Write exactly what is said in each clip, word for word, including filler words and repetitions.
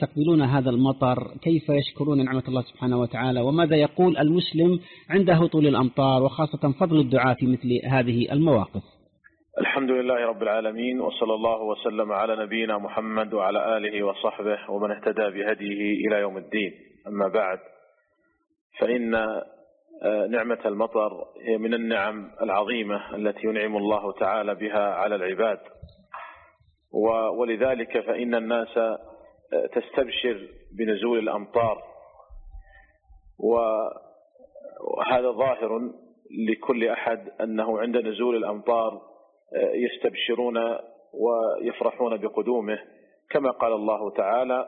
يستقبلون هذا المطر؟ كيف يشكرون نعمة الله سبحانه وتعالى؟ وماذا يقول المسلم عند هطول الأمطار، وخاصة فضل الدعاء في مثل هذه المواقف؟ الحمد لله رب العالمين، وصلى الله وسلم على نبينا محمد وعلى آله وصحبه ومن اهتدى بهديه إلى يوم الدين. أما بعد، فإن نعمة المطر هي من النعم العظيمة التي ينعم الله تعالى بها على العباد، ولذلك فإن الناس تستبشر بنزول الأمطار، وهذا ظاهر لكل أحد أنه عند نزول الأمطار يستبشرون ويفرحون بقدومه، كما قال الله تعالى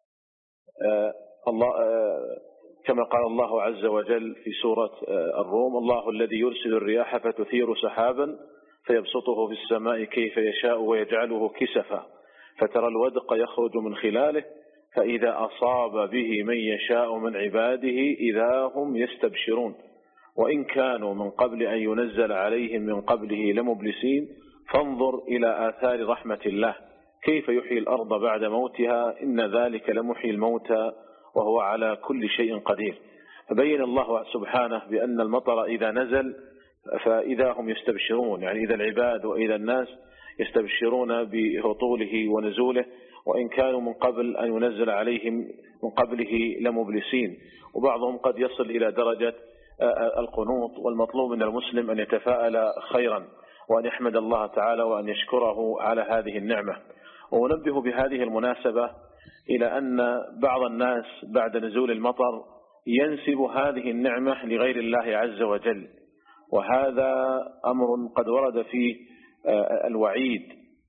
الله كما قال الله عز وجل في سورة الروم: الله الذي يرسل الرياح فتثير سحابا فيبسطه في السماء كيف يشاء ويجعله كسفا فترى الودق يخرج من خلاله فإذا أصاب به من يشاء من عباده إذا هم يستبشرون وإن كانوا من قبل أن ينزل عليهم من قبله لمبلسين فانظر إلى آثار رحمة الله كيف يحيي الأرض بعد موتها إن ذلك لمحيي الموتى وهو على كل شيء قدير. فبين الله سبحانه بأن المطر إذا نزل فإذا هم يستبشرون، يعني إذا العباد وإذا الناس يستبشرون بهطوله ونزوله وإن كانوا من قبل أن ينزل عليهم من قبله لمبلسين. وبعضهم قد يصل إلى درجة القنوط، والمطلوب من المسلم أن يتفاءل خيرا وأن يحمد الله تعالى وأن يشكره على هذه النعمة. وننبه بهذه المناسبة إلى أن بعض الناس بعد نزول المطر ينسب هذه النعمة لغير الله عز وجل، وهذا أمر قد ورد فيه الوعيد.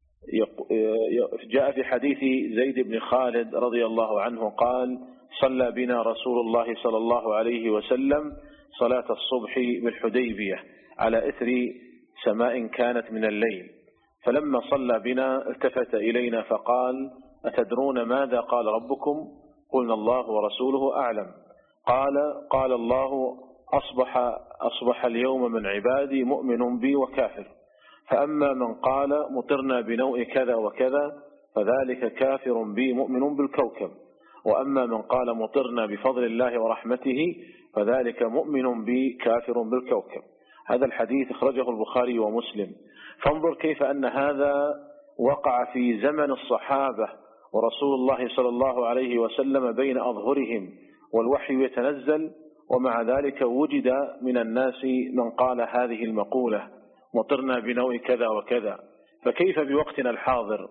جاء في حديث زيد بن خالد رضي الله عنه قال: صلى بنا رسول الله صلى الله عليه وسلم صلاة الصبح بالحديبية على إثر سماء كانت من الليل، فلما صلى بنا التفت إلينا فقال: أتدرون ماذا قال ربكم؟ قلنا: الله ورسوله أعلم. قال: قال الله: أصبح, أصبح اليوم من عبادي مؤمن بي وكافر، فأما من قال مطرنا بنوء كذا وكذا فذلك كافر بي مؤمن بالكوكب، وأما من قال مطرنا بفضل الله ورحمته فذلك مؤمن بي كافر بالكوكب. هذا الحديث أخرجه البخاري ومسلم. فانظر كيف أن هذا وقع في زمن الصحابة ورسول الله صلى الله عليه وسلم بين أظهرهم والوحي يتنزل، ومع ذلك وجد من الناس من قال هذه المقولة: مطرنا بنوء كذا وكذا. فكيف بوقتنا الحاضر؟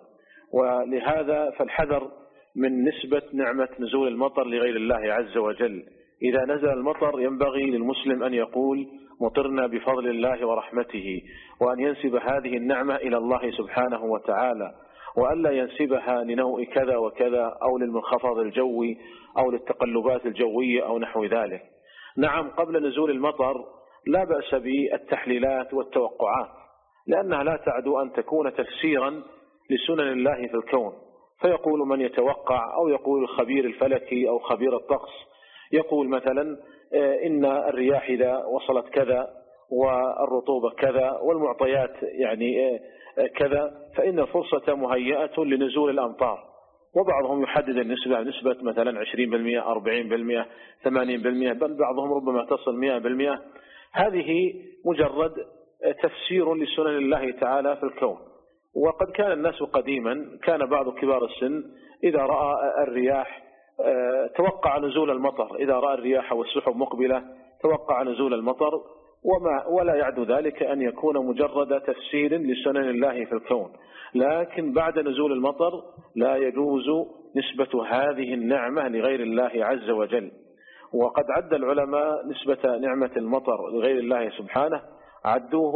ولهذا فالحذر من نسبة نعمة نزول المطر لغير الله عز وجل. إذا نزل المطر ينبغي للمسلم أن يقول: مطرنا بفضل الله ورحمته، وأن ينسب هذه النعمة إلى الله سبحانه وتعالى، وألا ينسبها لنوء كذا وكذا أو للمنخفض الجوي أو للتقلبات الجوية أو نحو ذلك. نعم، قبل نزول المطر لا بأس بالتحليلات والتوقعات، لأنها لا تعدو أن تكون تفسيرا لسنن الله في الكون. فيقول من يتوقع، أو يقول الخبير الفلكي أو خبير الطقس، يقول مثلا إن الرياح إذا وصلت كذا والرطوبة كذا والمعطيات يعني كذا فإن الفرصة مهيئة لنزول الأمطار. وبعضهم يحدد النسبة نسبة مثلا عشرين بالمئة أربعين بالمئة ثمانين بالمئة، بل بعضهم ربما تصل مئة بالمئة. هذه مجرد تفسير لسنن الله تعالى في الكون. وقد كان الناس قديما، كان بعض كبار السن إذا رأى الرياح توقع نزول المطر، إذا رأى الرياح والسحب مقبلة توقع نزول المطر، وما ولا يعد ذلك أن يكون مجرد تفسير لسنن الله في الكون. لكن بعد نزول المطر لا يجوز نسبة هذه النعمة لغير الله عز وجل. وقد عد العلماء نسبة نعمة المطر لغير الله سبحانه، عدوه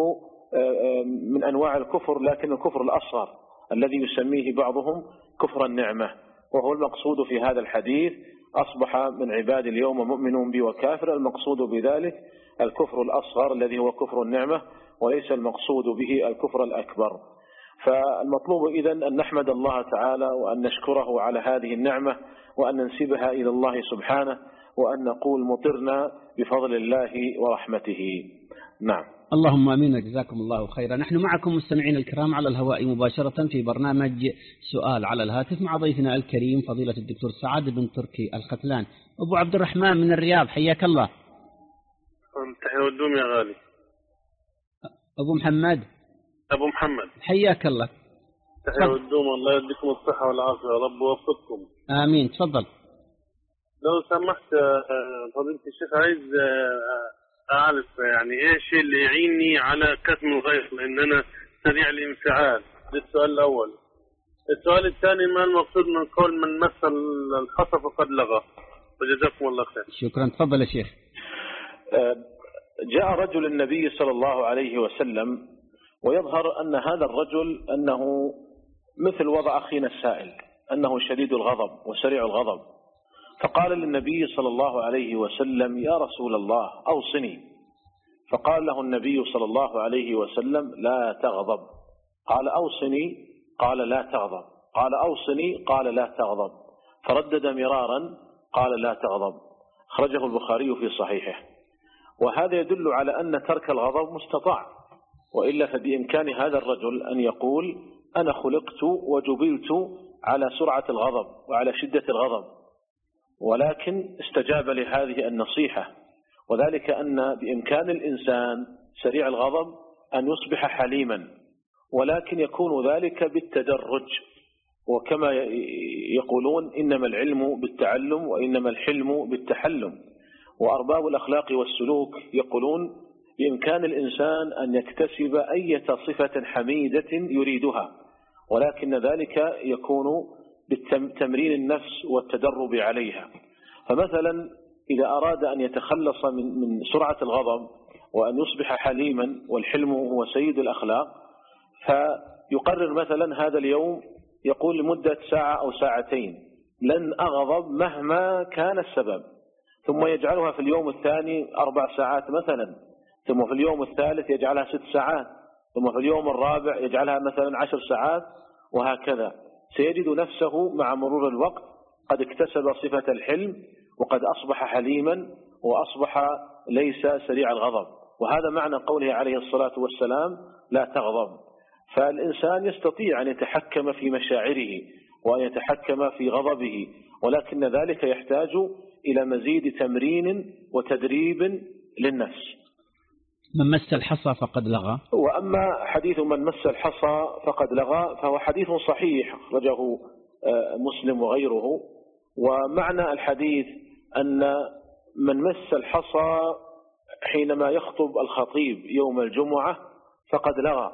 من أنواع الكفر، لكن الكفر الأصغر الذي يسميه بعضهم كفر النعمة، وهو المقصود في هذا الحديث: أصبح من عباد اليوم مؤمن بي وكافر. المقصود بذلك الكفر الأصغر الذي هو كفر النعمة، وليس المقصود به الكفر الأكبر. فالمطلوب إذن أن نحمد الله تعالى وأن نشكره على هذه النعمة، وأن ننسبها إلى الله سبحانه، وأن نقول مطرنا بفضل الله ورحمته. نعم. اللهم امين وجزاكم الله خيرا. نحن معكم مستمعين الكرام على الهواء مباشرة في برنامج سؤال على الهاتف مع ضيفنا الكريم فضيلة الدكتور سعد بن تركي الختلان. أبو عبد الرحمن من الرياض، حياك الله. تحية والدوم يا غالي. أبو محمد أبو محمد حياك الله. تحية والدوم، الله يديكم الصحة والعافية يا رب ووفقكم. آمين. تفضل. لو سمحت فضيلة الشيخ، عايز أعرف يعني إيه الشيء اللي يعيني على كتم الغيظ، لأن أنا سريع الانفعال. ده السؤال الأول. السؤال الثاني، ما المقصود من قول من مس الحصى فقد لغى؟ وجزاكم الله خير. شكرا. تفضل يا شيخ. جاء رجل النبي صلى الله عليه وسلم، ويظهر أن هذا الرجل أنه مثل وضع أخينا السائل، أنه شديد الغضب وسريع الغضب، فقال للنبي صلى الله عليه وسلم: يا رسول الله أوصني. فقال له النبي صلى الله عليه وسلم: لا تغضب. قال: أوصني. قال: لا تغضب. قال: أوصني. قال: لا تغضب. فردد مرارا قال: لا تغضب. أخرجه البخاري في صحيحه. وهذا يدل على أن ترك الغضب مستطاع، وإلا فبإمكان هذا الرجل أن يقول: أنا خلقت وجبلت على سرعة الغضب وعلى شدة الغضب، ولكن استجاب لهذه النصيحة، وذلك أن بإمكان الإنسان سريع الغضب أن يصبح حليما، ولكن يكون ذلك بالتدرج. وكما يقولون: إنما العلم بالتعلم وإنما الحلم بالتحلم. وأرباب الأخلاق والسلوك يقولون: بإمكان الإنسان أن يكتسب أي صفة حميدة يريدها، ولكن ذلك يكون بالتمرين النفس والتدرب عليها. فمثلا إذا أراد أن يتخلص من من سرعة الغضب وأن يصبح حليما، والحلم هو سيد الأخلاق، فيقرر مثلا هذا اليوم يقول لمدة ساعة أو ساعتين لن أغضب مهما كان السبب، ثم يجعلها في اليوم الثاني أربع ساعات مثلا، ثم في اليوم الثالث يجعلها ست ساعات، ثم في اليوم الرابع يجعلها مثلا عشر ساعات، وهكذا. سيجد نفسه مع مرور الوقت قد اكتسب صفة الحلم، وقد أصبح حليما، وأصبح ليس سريع الغضب. وهذا معنى قوله عليه الصلاة والسلام: لا تغضب. فالإنسان يستطيع أن يتحكم في مشاعره وأن يتحكم في غضبه، ولكن ذلك يحتاج إلى مزيد تمرين وتدريب للنفس. من مس الحصى فقد لغى. وأما حديث من مس الحصى فقد لغى فهو حديث صحيح أخرجه مسلم وغيره. ومعنى الحديث أن من مس الحصى حينما يخطب الخطيب يوم الجمعة فقد لغى،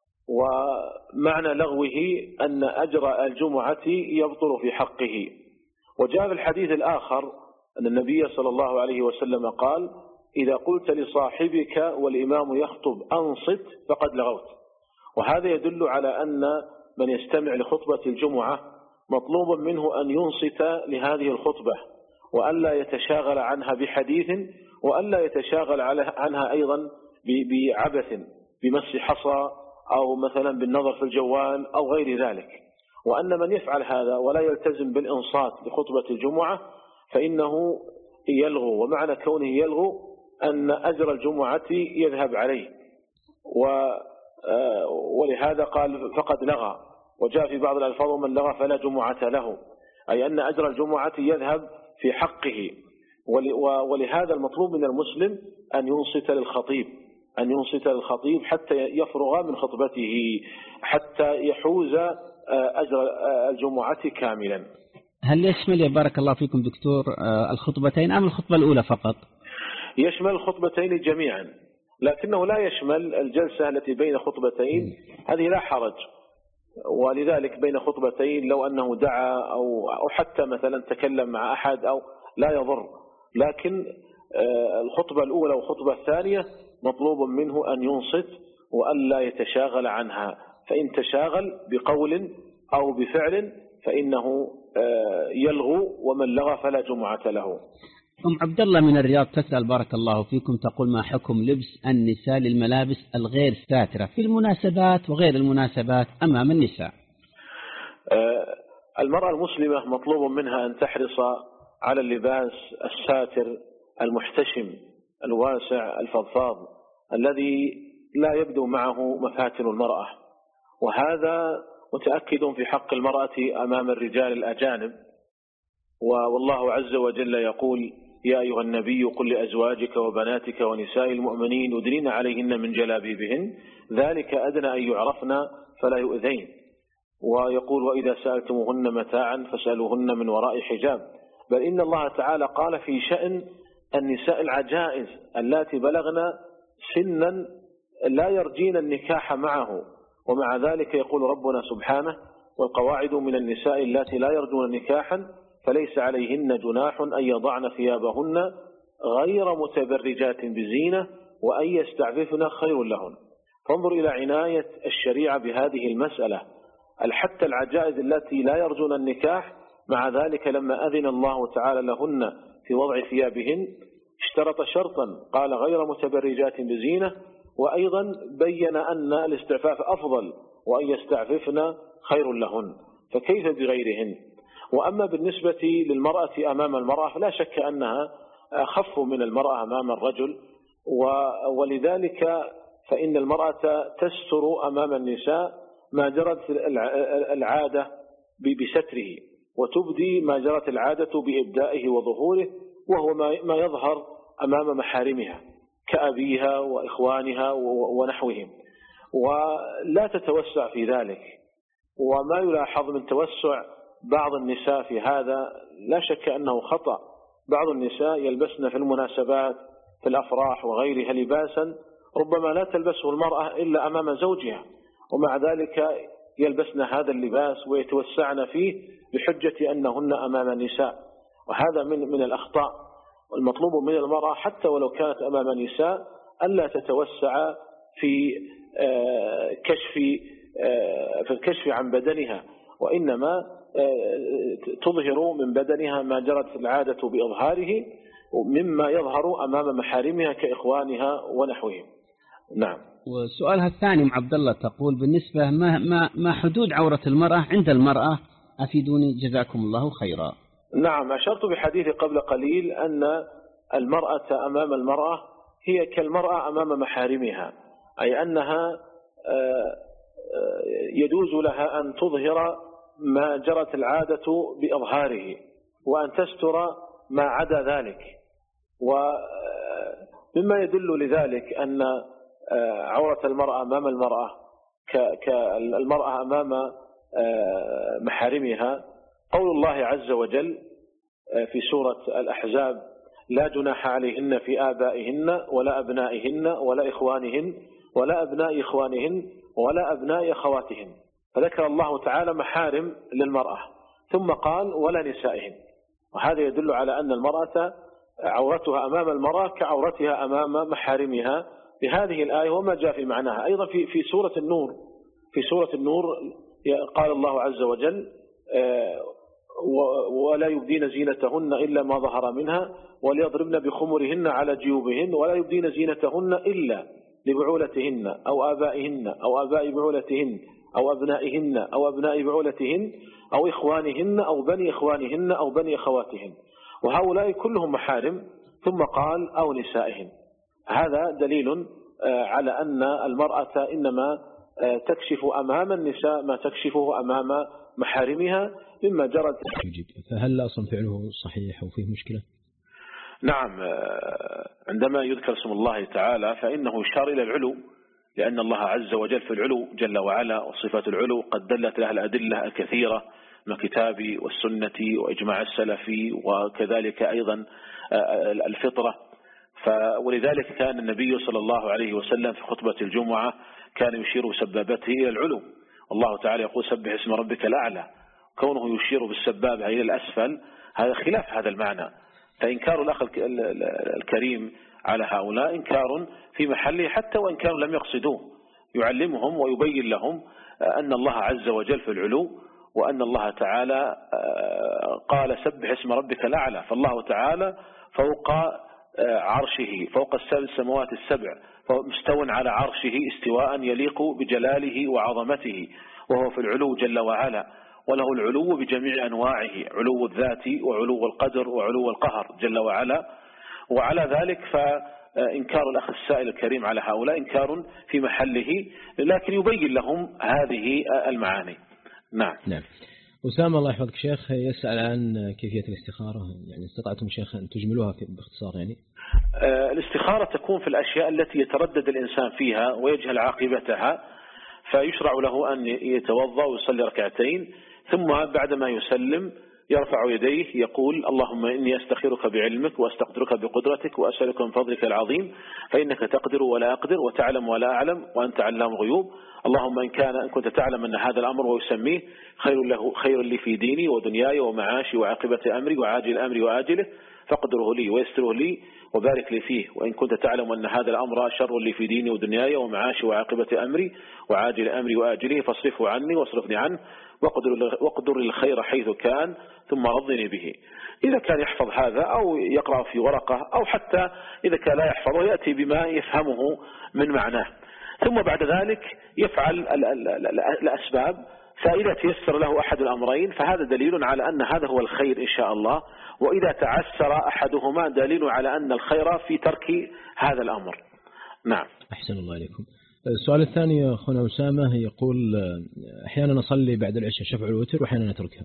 ومعنى لغوه أن أجر الجمعة يبطل في حقه. وجاء في الحديث الآخر أن النبي صلى الله عليه وسلم قال: إذا قلت لصاحبك والإمام يخطب أنصت فقد لغوت. وهذا يدل على أن من يستمع لخطبة الجمعة مطلوب منه أن ينصت لهذه الخطبة، وألا يتشاغل عنها بحديث، وألا يتشاغل عنها أيضا بعبث بمس حصى أو مثلا بالنظر في الجوال أو غير ذلك. وأن من يفعل هذا ولا يلتزم بالإنصات لخطبة الجمعة فإنه يلغو، ومعنى كونه يلغو أن أجر الجمعة يذهب عليه. ولهذا قال فقد لغى. وجاء في بعض الألفاظ: من لغى فلا جمعة له، أي أن أجر الجمعة يذهب في حقه. ولهذا المطلوب من المسلم أن ينصت للخطيب، أن ينصت للخطيب حتى يفرغ من خطبته، حتى يحوز أجر الجمعة كاملا. هل يشمل يا بارك الله فيكم دكتور الخطبتين أم الخطبة الأولى فقط؟ يشمل الخطبتين جميعا، لكنه لا يشمل الجلسة التي بين خطبتين، هذه لا حرج. ولذلك بين خطبتين لو أنه دعا أو أو حتى مثلا تكلم مع أحد أو لا يضر، لكن الخطبة الأولى والخطبة الثانية مطلوب منه أن ينصت وألا يتشاغل عنها، فإن تشاغل بقول أو بفعل فإنه يلغو، ومن لغى فلا جمعة له. أم عبد الله من الرياض تسأل بارك الله فيكم، تقول: ما حكم لبس النساء للملابس الغير ساترة في المناسبات وغير المناسبات أمام النساء؟ المرأة المسلمة مطلوب منها أن تحرص على اللباس الساتر المحتشم الواسع الفضفاض الذي لا يبدو معه مفاتن المرأة، وهذا متأكد في حق المرأة أمام الرجال الأجانب. والله عز وجل يقول: يا أيها النبي قل لأزواجك وبناتك ونساء المؤمنين يدنين عليهن من جلابيبهن ذلك أدنى أن يعرفن فلا يؤذين. ويقول: وإذا سألتموهن متاعا فاسألوهن من وراء حجاب. بل إن الله تعالى قال في شأن النساء العجائز اللاتي بلغن سنا لا يرجين النكاح معه، ومع ذلك يقول ربنا سبحانه: والقواعد من النساء اللاتي لا يرجون نكاحا فليس عليهن جناح أن يضعن ثيابهن غير متبرجات بزينة وأن يستعففن خير لهن. فانظر إلى عناية الشريعة بهذه المسألة. حتى العجائز التي لا يرجون النكاح مع ذلك لما أذن الله تعالى لهن في وضع ثيابهن اشترط شرطا، قال: غير متبرجات بزينة، وأيضا بين أن الاستعفاف أفضل وأن يستعففن خير لهن، فكيف بغيرهن؟ وأما بالنسبة للمرأة أمام المرأة فلا شك أنها أخف من المرأة أمام الرجل، ولذلك فإن المرأة تستر أمام النساء ما جرت العادة بستره، وتبدي ما جرت العادة بإبدائه وظهوره، وهو ما يظهر أمام محارمها كأبيها وإخوانها ونحوهم، ولا تتوسع في ذلك. وما يلاحظ من توسع بعض النساء في هذا لا شك أنه خطأ. بعض النساء يلبسن في المناسبات في الأفراح وغيرها لباسا ربما لا تلبسه المرأة إلا أمام زوجها، ومع ذلك يلبسن هذا اللباس ويتوسعن فيه بحجة أنهن أمام النساء، وهذا من من الأخطاء. والمطلوب من المرأة حتى ولو كانت أمام النساء ألا تتوسع في كشف في الكشف عن بدنها، وإنما تظهر من بدنها ما جرت العادة بإظهاره مما يظهر أمام محارمها كإخوانها ونحوهم. نعم. وسؤالها الثاني مع عبد الله تقول: بالنسبة ما ما ما حدود عورة المرأة عند المرأة؟ أفيدوني جزاكم الله خيرا. نعم، أشرت بحديث قبل قليل أن المرأة أمام المرأة هي كالمرأة أمام محارمها، أي أنها يجوز لها أن تظهر ما جرت العادة بإظهاره وأن تستر ما عدا ذلك. ومما يدل لذلك أن عورة المرأة أمام المرأة كالمرأة أمام محارمها قول الله عز وجل في سورة الأحزاب: لا جناح عليهن في آبائهن ولا أبنائهن ولا إخوانهن ولا أبناء إخوانهن ولا أبناء أخواتهن. فذكر الله تعالى محارم للمرأة ثم قال: ولا نسائهن. وهذا يدل على أن المرأة عورتها أمام المرأة كعورتها أمام محارمها بهذه الآية وما جاء في معناها. أيضا في في سورة النور في سورة النور قال الله عز وجل: ولا يبدين زينتهن إلا ما ظهر منها وليضربن بخمرهن على جيوبهن ولا يبدين زينتهن إلا لبعولتهن أو آبائهن أو آباء بعولتهن أو أبنائهن أو أبناء بعولتهن أو إخوانهن أو بني إخوانهن أو بني أخواتهن، وهؤلاء كلهم محارم. ثم قال: أو نسائهن. هذا دليل على أن المرأة إنما تكشف أمام النساء ما تكشفه أمام محارمها مما جرت. فهل أصلا فعله صحيح أو فيه مشكلة؟ نعم، عندما يذكر اسم الله تعالى فإنه يشار إلى العلو، لأن الله عز وجل في العلو جل وعلا، وصفات العلو قد دلت لها الأدلة الكثيرة من الكتاب والسنة وإجماع السلف وكذلك أيضا الفطرة. ولذلك كان النبي صلى الله عليه وسلم في خطبة الجمعة كان يشير بسبابته إلى العلو، والله تعالى يقول: سبح اسم ربك الأعلى. كونه يشير بالسبابة إلى الأسفل هذا خلاف هذا المعنى. فإنكار الأخ الكريم على هؤلاء إنكار في محله، حتى وإن كانوا لم يقصدوه. يعلمهم ويبين لهم أن الله عز وجل في العلو، وأن الله تعالى قال: سبح اسم ربك الأعلى. فالله تعالى فوق عرشه، فوق السماوات السبع، مستو على عرشه استواء يليق بجلاله وعظمته، وهو في العلو جل وعلا، وله العلو بجميع أنواعه: علو الذات وعلو القدر وعلو القهر جل وعلا. وعلى ذلك إنكار الأخ السائل الكريم على هؤلاء إنكار في محله، لكن يبين لهم هذه المعاني. نعم. نعم. أسامة الله يحفظك شيخ يسأل عن كيفية الاستخارة، يعني استطعتم شيخ أن تجملوها باختصار؟ يعني الاستخارة تكون في الأشياء التي يتردد الإنسان فيها ويجهل عاقبتها، فيشرع له أن يتوضأ ويصلي ركعتين، ثم بعدما يسلم يرفع يديه يقول اللهم إني أستخيرك بعلمك وأستقدرك بقدرتك وأسألك من فضلك العظيم فإنك تقدر ولا أقدر وتعلم ولا أعلم وأنت علام الغيوب. اللهم إن كان إن كنت تعلم أن هذا الأمر ويسميه خير له خير لي في ديني ودنياي ومعاشي وعاقبة أمري وعاجل أمري وآجله فاقدره لي ويسره لي وبارك لي فيه. وإن كنت تعلم أن هذا الأمر شر لي في ديني ودنياي ومعاشي وعاقبة أمري وعاجل أمري وآجله فاصرفه عني واصرفني عنه واقدر الخير حيث كان ثم رضني به. إذا كان يحفظ هذا أو يقرأ في ورقة أو حتى إذا كان لا يحفظه يأتي بما يفهمه من معناه، ثم بعد ذلك يفعل الأسباب، فإذا تيسر له أحد الأمرين فهذا دليل على أن هذا هو الخير إن شاء الله، وإذا تعسر أحدهما دليل على أن الخير في ترك هذا الأمر. نعم. أحسن الله عليكم. السؤال الثاني أخونا أسامة يقول أحيانا نصلي بعد العشاء شفع الوتر وأحيانا نتركها.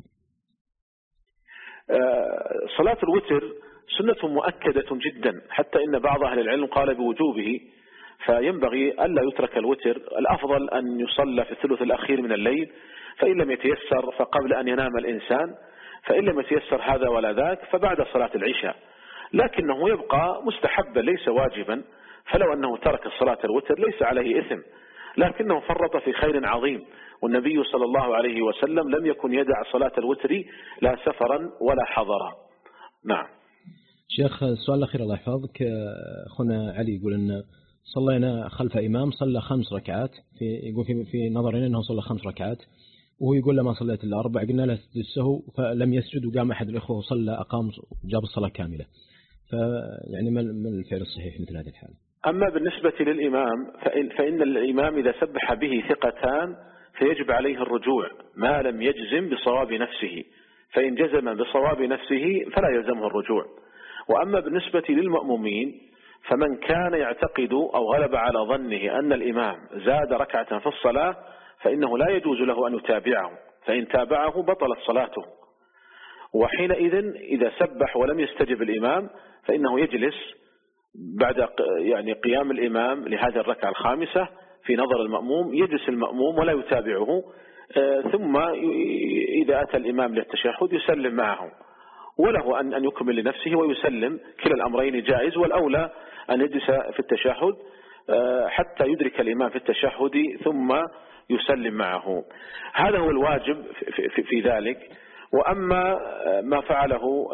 صلاة الوتر سنة مؤكدة جدا، حتى إن بعض أهل العلم قال بوجوبه، فينبغي ألا يترك الوتر. الأفضل أن يصلى في الثلث الأخير من الليل، فإن لم يتيسر فقبل أن ينام الإنسان، فإن لم يتيسر هذا ولا ذاك فبعد صلاة العشاء، لكنه يبقى مستحبا ليس واجبا. فلو أنه ترك صلاة الوتر ليس عليه إثم، لكنه فرط في خير عظيم، والنبي صلى الله عليه وسلم لم يكن يدع صلاة الوتر لا سفرا ولا حضرا. نعم. شيخ السؤال الأخير الله يحفظك، أخونا علي يقول أن صلينا خلف إمام صلى خمس ركعات، في يقول في, في نظرنا أنه صلى خمس ركعات، وهو يقول لما صليت إلا أربع، قلنا له اسجد السهو فلم يسجد، وقام أحد الإخوة وصلى أقام جاب الصلاة كاملة، فيعني ما الفعل الصحيح مثل هذه الحالة؟ أما بالنسبة للإمام فإن, فإن الإمام إذا سبح به ثقتان فيجب عليه الرجوع ما لم يجزم بصواب نفسه، فإن جزم بصواب نفسه فلا يلزمه الرجوع. وأما بالنسبة للمأمومين فمن كان يعتقد أو غلب على ظنه أن الإمام زاد ركعة في الصلاة فإنه لا يجوز له أن يتابعه، فإن تابعه بطلت صلاته. وحينئذ إذا سبح ولم يستجب الإمام فإنه يجلس بعد يعني قيام الإمام لهذه الركعة الخامسة في نظر المأموم، يجلس المأموم ولا يتابعه، ثم إذا أتى الإمام للتشهد يسلم معه، وله أن أن يكمل لنفسه ويسلم، كلا الأمرين جائز، والأولى أن يجلس في التشهد حتى يدرك الإمام في التشهد ثم يسلم معه. هذا هو الواجب في, في ذلك. وأما ما فعله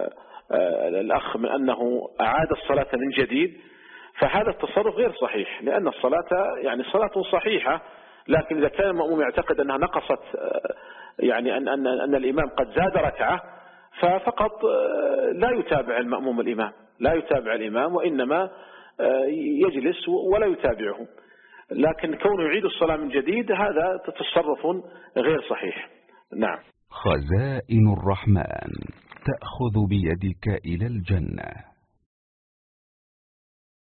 الأخ من أنه أعاد الصلاة من جديد فهذا التصرف غير صحيح، لأن الصلاة يعني صلاة صحيحة، لكن إذا كان المأموم يعتقد أنها نقصت، يعني أن, أن, أن الإمام قد زاد ركعة، ففقط لا يتابع المأموم الإمام، لا يتابع الإمام، وإنما يجلس ولا يتابعه. لكن كونه يعيد الصلاة من جديد هذا تصرف غير صحيح. نعم. خزائن الرحمن تأخذ بيدك إلى الجنة.